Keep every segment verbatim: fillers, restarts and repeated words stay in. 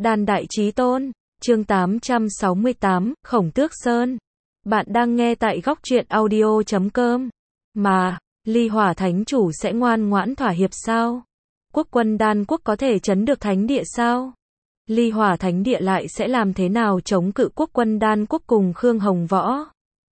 Đan Đại Chí Tôn, chương tám trăm sáu mươi tám, Khổng Tước Sơn. Bạn đang nghe tại góc truyện audio chấm com. Mà, Ly Hỏa Thánh Chủ sẽ ngoan ngoãn thỏa hiệp sao? Quốc quân Đan quốc có thể trấn được thánh địa sao? Ly Hỏa Thánh địa lại sẽ làm thế nào chống cự quốc quân Đan quốc cùng Khương Hồng Võ?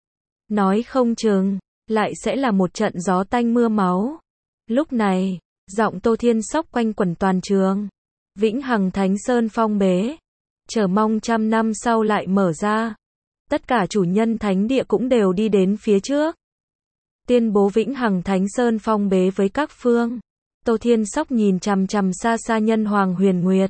Nói không chừng, lại sẽ là một trận gió tanh mưa máu. Lúc này, giọng Tô Thiên Sóc quanh quẩn toàn trường. Vĩnh Hằng Thánh Sơn phong bế, chờ mong trăm năm sau lại mở ra. Tất cả chủ nhân thánh địa cũng đều đi đến phía trước, tuyên bố Vĩnh Hằng Thánh Sơn phong bế với các phương. Tô Thiên Sóc nhìn chằm chằm xa xa Nhân Hoàng Huyền Nguyệt,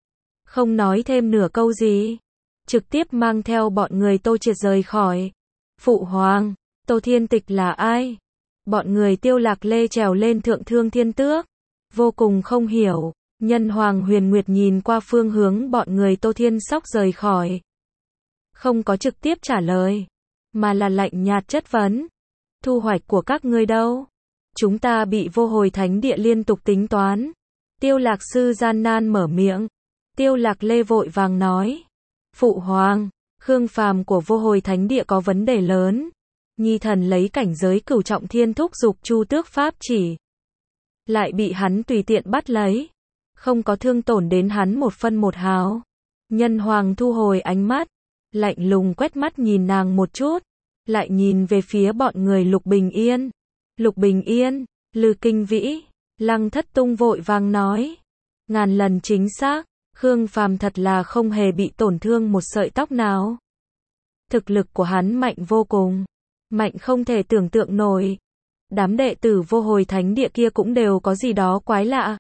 không nói thêm nửa câu gì, trực tiếp mang theo bọn người Tô Triệt rời khỏi. Phụ hoàng, Tô Thiên Tịch là ai? Bọn người Tiêu Lạc Lê trèo lên Thượng Thương Thiên Tước, vô cùng không hiểu. Nhân Hoàng Huyền Nguyệt nhìn qua phương hướng bọn người Tô Thiên Sóc rời khỏi, không có trực tiếp trả lời, mà là lạnh nhạt chất vấn. Thu hoạch của các ngươi đâu? Chúng ta bị Vô Hồi Thánh Địa liên tục tính toán. Tiêu Lạc Sư gian nan mở miệng. Tiêu Lạc Lê vội vàng nói. Phụ hoàng, Khương Phàm của Vô Hồi Thánh Địa có vấn đề lớn. Nhi thần lấy cảnh giới cửu trọng thiên thúc dục Chu Tước Pháp chỉ, lại bị hắn tùy tiện bắt lấy, không có thương tổn đến hắn một phân một hào. Nhân Hoàng thu hồi ánh mắt, lạnh lùng quét mắt nhìn nàng một chút, lại nhìn về phía bọn người Lục Bình Yên. Lục Bình Yên, Lư Kinh Vĩ, Lăng Thất Tung vội vàng nói. Ngàn lần chính xác, Khương Phàm thật là không hề bị tổn thương một sợi tóc nào. Thực lực của hắn mạnh vô cùng, mạnh không thể tưởng tượng nổi. Đám đệ tử Vô Hồi Thánh Địa kia cũng đều có gì đó quái lạ,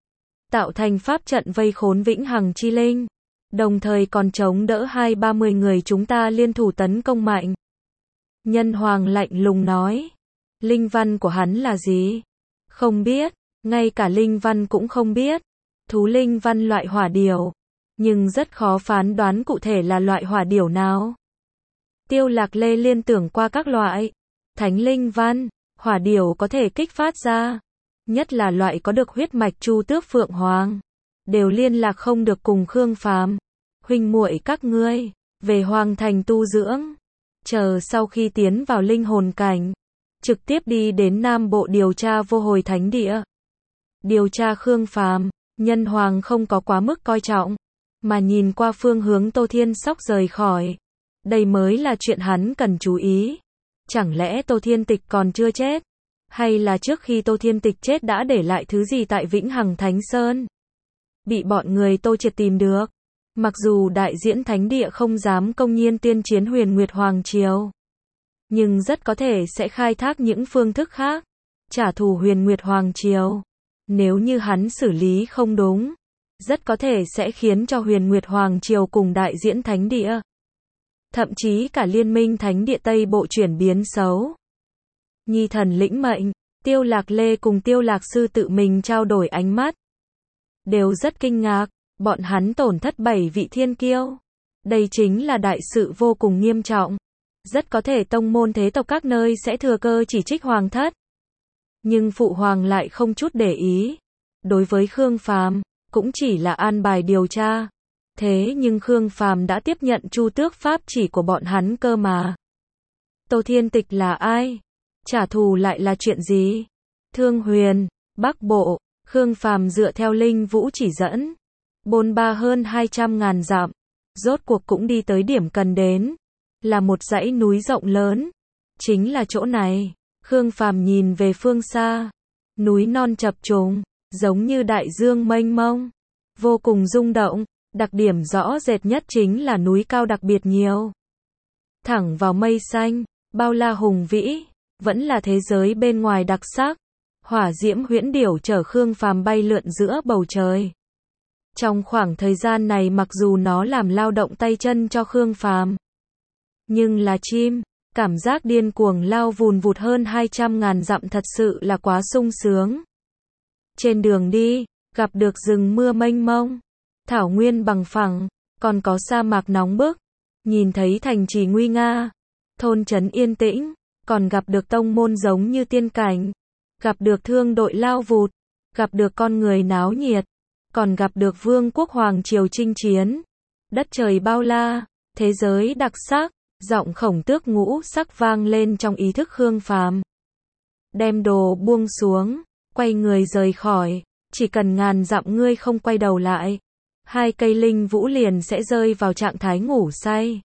tạo thành pháp trận vây khốn Vĩnh Hằng Chi Linh, đồng thời còn chống đỡ hai ba mươi người chúng ta liên thủ tấn công mạnh. Nhân Hoàng lạnh lùng nói. Linh văn của hắn là gì? Không biết, ngay cả linh văn cũng không biết. Thú linh văn loại hỏa điểu, nhưng rất khó phán đoán cụ thể là loại hỏa điểu nào. Tiêu Lạc Lê liên tưởng qua các loại thánh linh văn, hỏa điểu có thể kích phát ra, nhất là loại có được huyết mạch Chu Tước Phượng Hoàng, đều liên lạc không được cùng Khương Phàm. Huynh muội các ngươi, về Hoàng Thành tu dưỡng, chờ sau khi tiến vào linh hồn cảnh, trực tiếp đi đến Nam Bộ điều tra Vô Hồi Thánh Địa. Điều tra Khương Phàm. Nhân Hoàng không có quá mức coi trọng, mà nhìn qua phương hướng Tô Thiên Sóc rời khỏi. Đây mới là chuyện hắn cần chú ý. Chẳng lẽ Tô Thiên Tịch còn chưa chết? Hay là trước khi Tô Thiên Tịch chết đã để lại thứ gì tại Vĩnh Hằng Thánh Sơn? Bị bọn người Tô Triệt tìm được. Mặc dù đại diễn Thánh Địa không dám công nhiên tuyên chiến Huyền Nguyệt Hoàng Triều, nhưng rất có thể sẽ khai thác những phương thức khác, trả thù Huyền Nguyệt Hoàng Triều. Nếu như hắn xử lý không đúng, rất có thể sẽ khiến cho Huyền Nguyệt Hoàng Triều cùng đại diễn Thánh Địa, thậm chí cả Liên minh Thánh Địa Tây Bộ chuyển biến xấu. Nhi thần lĩnh mệnh. Tiêu Lạc Lê cùng Tiêu Lạc Sư tự mình trao đổi ánh mắt, đều rất kinh ngạc. Bọn hắn tổn thất bảy vị thiên kiêu, đây chính là đại sự vô cùng nghiêm trọng. Rất có thể tông môn thế tộc các nơi sẽ thừa cơ chỉ trích hoàng thất. Nhưng phụ hoàng lại không chút để ý. Đối với Khương Phàm, cũng chỉ là an bài điều tra. Thế nhưng Khương Phàm đã tiếp nhận Chu Tước Pháp chỉ của bọn hắn cơ mà. Tô Thiên Tịch là ai? Trả thù lại là chuyện gì? Thương Huyền, Bắc Bộ, Khương Phàm dựa theo Linh Vũ chỉ dẫn, bôn ba hơn hai trăm ngàn dặm, rốt cuộc cũng đi tới điểm cần đến, là một dãy núi rộng lớn. Chính là chỗ này. Khương Phàm nhìn về phương xa, núi non chập trùng, giống như đại dương mênh mông, vô cùng rung động. Đặc điểm rõ rệt nhất chính là núi cao đặc biệt nhiều, thẳng vào mây xanh, bao la hùng vĩ, vẫn là thế giới bên ngoài đặc sắc. Hỏa diễm huyễn điểu chở Khương Phàm bay lượn giữa bầu trời. Trong khoảng thời gian này mặc dù nó làm lao động tay chân cho Khương Phàm, nhưng là chim, cảm giác điên cuồng lao vùn vụt hơn hai trăm ngàn dặm thật sự là quá sung sướng. Trên đường đi, gặp được rừng mưa mênh mông, thảo nguyên bằng phẳng, còn có sa mạc nóng bức, nhìn thấy thành trì nguy nga, thôn trấn yên tĩnh, còn gặp được tông môn giống như tiên cảnh, gặp được thương đội lao vụt, gặp được con người náo nhiệt, còn gặp được vương quốc hoàng triều chinh chiến. Đất trời bao la, thế giới đặc sắc, giọng Khổng Tước ngũ sắc vang lên trong ý thức Khương Phàm. Đem đồ buông xuống, quay người rời khỏi, chỉ cần ngàn dặm ngươi không quay đầu lại, hai cây linh vũ liền sẽ rơi vào trạng thái ngủ say.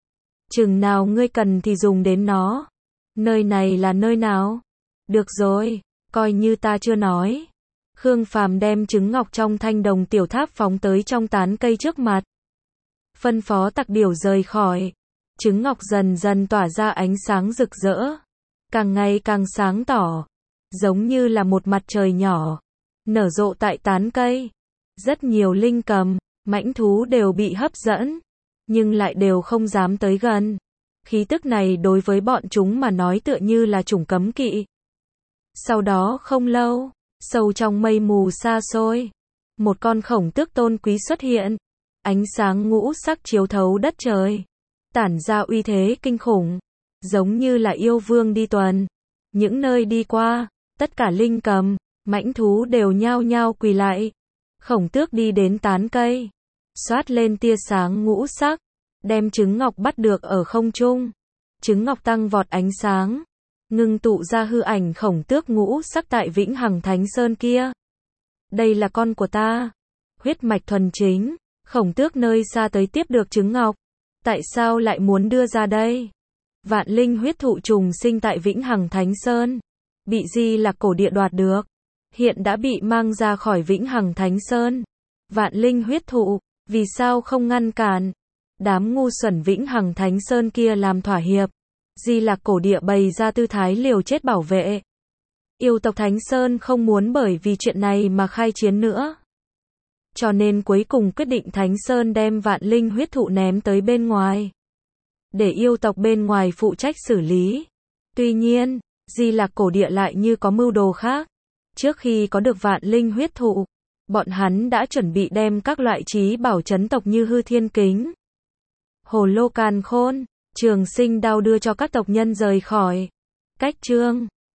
Chừng nào ngươi cần thì dùng đến nó. Nơi này là nơi nào? Được rồi, coi như ta chưa nói. Khương Phàm đem trứng ngọc trong thanh đồng tiểu tháp phóng tới trong tán cây trước mặt. Phân phó tặc điểu rời khỏi. Trứng ngọc dần dần tỏa ra ánh sáng rực rỡ, càng ngày càng sáng tỏ, giống như là một mặt trời nhỏ, nở rộ tại tán cây. Rất nhiều linh cầm, mãnh thú đều bị hấp dẫn, nhưng lại đều không dám tới gần. Khí tức này đối với bọn chúng mà nói tựa như là chủng cấm kỵ. Sau đó không lâu, sâu trong mây mù xa xôi, một con khổng tước tôn quý xuất hiện, ánh sáng ngũ sắc chiếu thấu đất trời, tản ra uy thế kinh khủng, giống như là yêu vương đi tuần. Những nơi đi qua, tất cả linh cầm, mãnh thú đều nhao nhao quỳ lại. Khổng Tước đi đến tán cây, xoát lên tia sáng ngũ sắc, đem trứng ngọc bắt được ở không trung. Trứng ngọc tăng vọt ánh sáng, ngưng tụ ra hư ảnh Khổng Tước ngũ sắc tại Vĩnh Hằng Thánh Sơn kia. Đây là con của ta, huyết mạch thuần chính. Khổng Tước nơi xa tới tiếp được trứng ngọc, tại sao lại muốn đưa ra đây? Vạn linh huyết thụ trùng sinh tại Vĩnh Hằng Thánh Sơn, bị Di Lạc Cổ Địa đoạt được, hiện đã bị mang ra khỏi Vĩnh Hằng Thánh Sơn. Vạn linh huyết thụ, vì sao không ngăn cản? Đám ngu xuẩn Vĩnh Hằng Thánh Sơn kia làm thỏa hiệp. Di Lạc Cổ Địa bày ra tư thái liều chết bảo vệ. Yêu tộc Thánh Sơn không muốn bởi vì chuyện này mà khai chiến nữa. Cho nên cuối cùng quyết định Thánh Sơn đem vạn linh huyết thụ ném tới bên ngoài, để yêu tộc bên ngoài phụ trách xử lý. Tuy nhiên, Di Lạc Cổ Địa lại như có mưu đồ khác. Trước khi có được vạn linh huyết thụ, bọn hắn đã chuẩn bị đem các loại trí bảo chấn tộc như hư thiên kính, hồ lô càn khôn, trường sinh đao đưa cho các tộc nhân rời khỏi. Cách chương